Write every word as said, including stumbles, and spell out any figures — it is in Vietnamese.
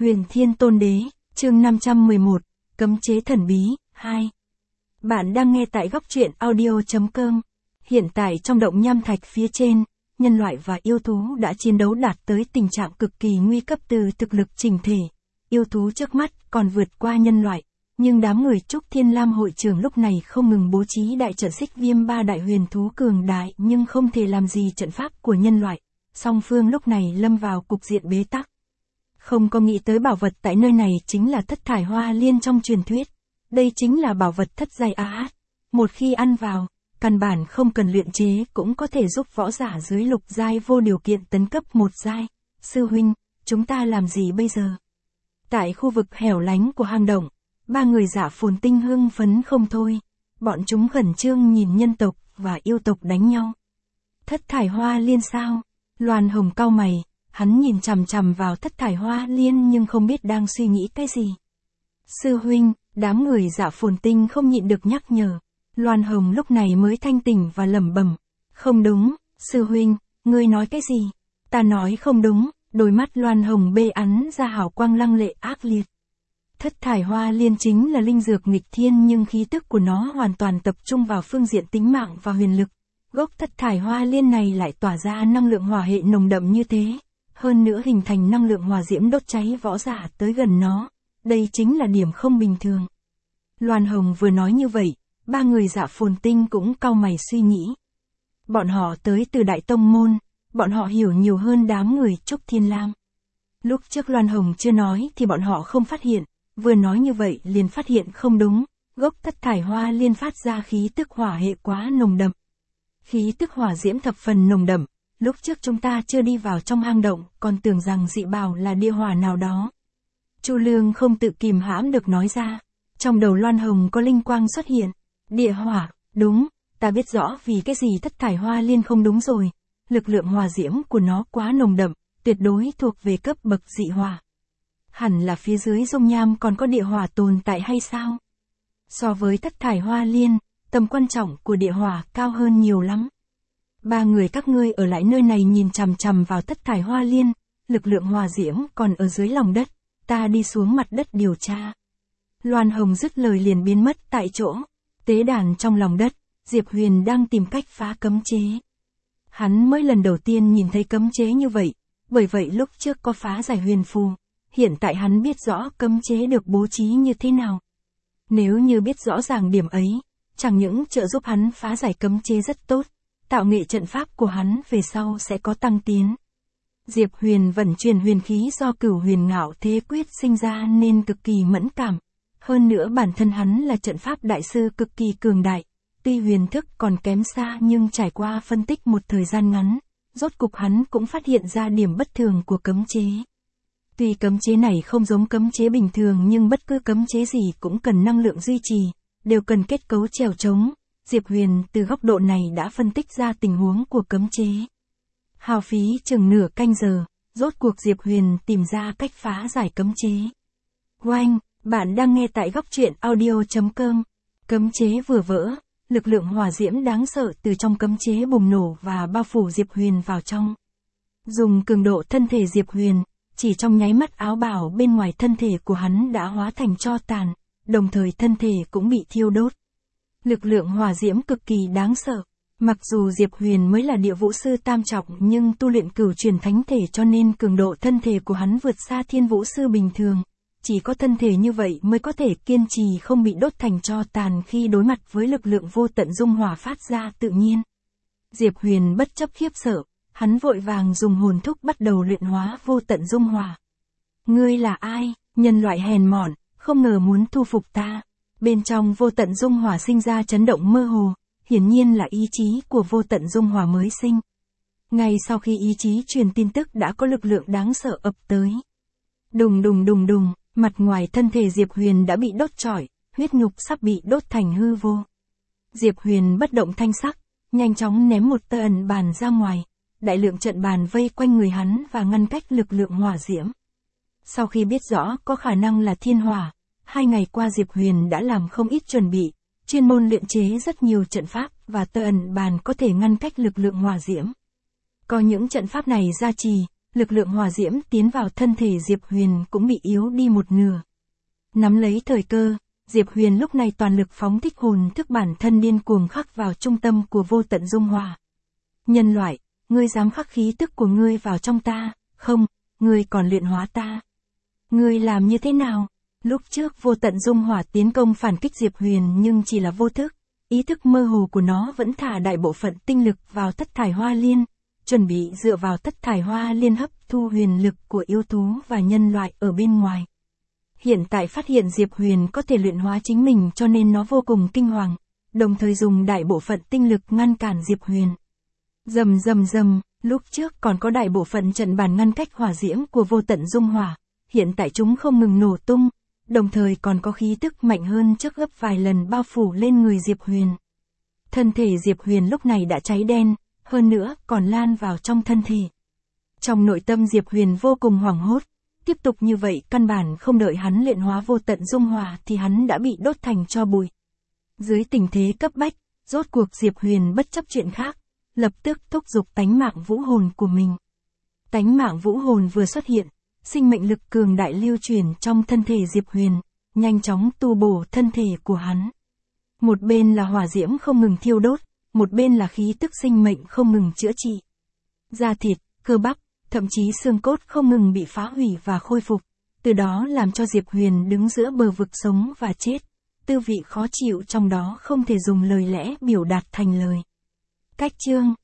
Huyền Thiên Tôn Đế, chương năm trăm mười một, Cấm chế thần bí, hai. Bạn đang nghe tại góc truyện audio.com. Hiện tại trong động nham thạch phía trên, nhân loại và yêu thú đã chiến đấu đạt tới tình trạng cực kỳ nguy cấp từ thực lực chỉnh thể. Yêu thú trước mắt còn vượt qua nhân loại, nhưng đám người Trúc Thiên Lam hội trưởng lúc này không ngừng bố trí đại trận xích viêm ba đại huyền thú cường đại nhưng không thể làm gì trận pháp của nhân loại. Song phương lúc này lâm vào cục diện bế tắc. Không có nghĩ tới bảo vật tại nơi này chính là thất thải hoa liên trong truyền thuyết. Đây chính là bảo vật thất giai a hát. Một khi ăn vào, căn bản không cần luyện chế cũng có thể giúp võ giả dưới lục giai vô điều kiện tấn cấp một giai. Sư huynh, chúng ta làm gì bây giờ? Tại khu vực hẻo lánh của hang động, ba người Dạ Phồn Tinh hưng phấn không thôi. Bọn chúng khẩn trương nhìn nhân tộc và yêu tộc đánh nhau. Thất thải hoa liên sao? Loan Hồng cau mày. Hắn nhìn chằm chằm vào thất thải hoa liên nhưng không biết đang suy nghĩ cái gì. Sư huynh, đám người Dạ Phồn Tinh không nhịn được nhắc nhở. Loan Hồng lúc này mới thanh tỉnh và lẩm bẩm. Không đúng, sư huynh, ngươi nói cái gì? Ta nói không đúng, đôi mắt Loan Hồng bê ắn ra hào quang lăng lệ ác liệt. Thất thải hoa liên chính là linh dược nghịch thiên nhưng khí tức của nó hoàn toàn tập trung vào phương diện tính mạng và huyền lực. Gốc thất thải hoa liên này lại tỏa ra năng lượng hỏa hệ nồng đậm như thế. Hơn nữa hình thành năng lượng hỏa diễm đốt cháy võ giả tới gần nó. Đây chính là điểm không bình thường. Loan Hồng vừa nói như vậy, ba người Dạ Phồn Tinh cũng cau mày suy nghĩ. Bọn họ tới từ Đại Tông Môn, bọn họ hiểu nhiều hơn đám người Trúc Thiên Lam. Lúc trước Loan Hồng chưa nói thì bọn họ không phát hiện, vừa nói như vậy liền phát hiện không đúng, gốc thất thải hoa liên phát ra khí tức hỏa hệ quá nồng đậm. Khí tức hỏa diễm thập phần nồng đậm. Lúc trước chúng ta chưa đi vào trong hang động, còn tưởng rằng dị bảo là địa hỏa nào đó. Chu Lương không tự kìm hãm được nói ra. Trong đầu Loan Hồng có linh quang xuất hiện. Địa hỏa, đúng, ta biết rõ vì cái gì thất thải hoa liên không đúng rồi. Lực lượng hỏa diễm của nó quá nồng đậm, tuyệt đối thuộc về cấp bậc dị hỏa. Hẳn là phía dưới dung nham còn có địa hỏa tồn tại hay sao? So với thất thải hoa liên, tầm quan trọng của địa hỏa cao hơn nhiều lắm. Ba người các ngươi ở lại nơi này nhìn chằm chằm vào thất thải hoa liên, lực lượng hỏa diễm còn ở dưới lòng đất, ta đi xuống mặt đất điều tra. Loan Hồng dứt lời liền biến mất tại chỗ. Tế đàn trong lòng đất, Diệp Huyền đang tìm cách phá cấm chế. Hắn mới lần đầu tiên nhìn thấy cấm chế như vậy, bởi vậy lúc trước có phá giải huyền phù, hiện tại hắn biết rõ cấm chế được bố trí như thế nào. Nếu như biết rõ ràng điểm ấy, chẳng những trợ giúp hắn phá giải cấm chế rất tốt, tạo nghệ trận pháp của hắn về sau sẽ có tăng tiến. Diệp Huyền vận chuyển huyền khí do Cửu Huyền Ngạo Thế Quyết sinh ra nên cực kỳ mẫn cảm. Hơn nữa bản thân hắn là trận pháp đại sư cực kỳ cường đại. Tuy huyền thức còn kém xa nhưng trải qua phân tích một thời gian ngắn, rốt cục hắn cũng phát hiện ra điểm bất thường của cấm chế. Tuy cấm chế này không giống cấm chế bình thường nhưng bất cứ cấm chế gì cũng cần năng lượng duy trì, đều cần kết cấu trèo trống. Diệp Huyền từ góc độ này đã phân tích ra tình huống của cấm chế. Hao phí chừng nửa canh giờ, rốt cuộc Diệp Huyền tìm ra cách phá giải cấm chế. Oanh, bạn đang nghe tại góc truyện audio.com. Cấm chế vừa vỡ, lực lượng hỏa diễm đáng sợ từ trong cấm chế bùng nổ và bao phủ Diệp Huyền vào trong. Dùng cường độ thân thể Diệp Huyền, chỉ trong nháy mắt áo bào bên ngoài thân thể của hắn đã hóa thành tro tàn, đồng thời thân thể cũng bị thiêu đốt. Lực lượng hỏa diễm cực kỳ đáng sợ. Mặc dù Diệp Huyền mới là địa vũ sư tam trọng nhưng tu luyện cửu truyền thánh thể cho nên cường độ thân thể của hắn vượt xa thiên vũ sư bình thường. Chỉ có thân thể như vậy mới có thể kiên trì không bị đốt thành tro tàn khi đối mặt với lực lượng vô tận dung hỏa phát ra tự nhiên. Diệp Huyền bất chấp khiếp sợ, hắn vội vàng dùng hồn thúc bắt đầu luyện hóa vô tận dung hỏa. Ngươi là ai, nhân loại hèn mọn, không ngờ muốn thu phục ta. Bên trong vô tận dung hỏa sinh ra chấn động mơ hồ, hiển nhiên là ý chí của vô tận dung hỏa mới sinh. Ngay sau khi ý chí truyền tin tức đã có lực lượng đáng sợ ập tới. Đùng đùng đùng đùng, mặt ngoài thân thể Diệp Huyền đã bị đốt trọi, huyết nhục sắp bị đốt thành hư vô. Diệp Huyền bất động thanh sắc, nhanh chóng ném một tờ ẩn bàn ra ngoài, đại lượng trận bàn vây quanh người hắn và ngăn cách lực lượng hỏa diễm. Sau khi biết rõ có khả năng là thiên hỏa, hai ngày qua Diệp Huyền đã làm không ít chuẩn bị, chuyên môn luyện chế rất nhiều trận pháp và tờ ẩn bàn có thể ngăn cách lực lượng hỏa diễm. Có những trận pháp này gia trì, lực lượng hỏa diễm tiến vào thân thể Diệp Huyền cũng bị yếu đi một nửa. Nắm lấy thời cơ, Diệp Huyền lúc này toàn lực phóng thích hồn thức bản thân điên cuồng khắc vào trung tâm của vô tận dung hỏa. Nhân loại, ngươi dám khắc khí tức của ngươi vào trong ta, không, ngươi còn luyện hóa ta. Ngươi làm như thế nào? Lúc trước vô tận dung hỏa tiến công phản kích Diệp Huyền nhưng chỉ là vô thức, ý thức mơ hồ của nó vẫn thả đại bộ phận tinh lực vào thất thải hoa liên, chuẩn bị dựa vào thất thải hoa liên hấp thu huyền lực của yêu thú và nhân loại ở bên ngoài. Hiện tại phát hiện Diệp Huyền có thể luyện hóa chính mình cho nên nó vô cùng kinh hoàng, đồng thời dùng đại bộ phận tinh lực ngăn cản Diệp Huyền. Rầm rầm rầm, lúc trước còn có đại bộ phận trận bàn ngăn cách hỏa diễm của vô tận dung hỏa, hiện tại chúng không ngừng nổ tung, đồng thời còn có khí tức mạnh hơn trước gấp vài lần bao phủ lên người Diệp Huyền. Thân thể Diệp Huyền lúc này đã cháy đen, hơn nữa còn lan vào trong thân thể. Trong nội tâm Diệp Huyền vô cùng hoảng hốt, tiếp tục như vậy căn bản không đợi hắn luyện hóa vô tận dung hỏa thì hắn đã bị đốt thành tro bụi. Dưới tình thế cấp bách, rốt cuộc Diệp Huyền bất chấp chuyện khác, lập tức thúc giục tánh mạng vũ hồn của mình. Tánh mạng vũ hồn vừa xuất hiện, sinh mệnh lực cường đại lưu truyền trong thân thể Diệp Huyền, nhanh chóng tu bổ thân thể của hắn. Một bên là hỏa diễm không ngừng thiêu đốt, một bên là khí tức sinh mệnh không ngừng chữa trị. Da thịt, cơ bắp, thậm chí xương cốt không ngừng bị phá hủy và khôi phục, từ đó làm cho Diệp Huyền đứng giữa bờ vực sống và chết. Tư vị khó chịu trong đó không thể dùng lời lẽ biểu đạt thành lời. Cách chương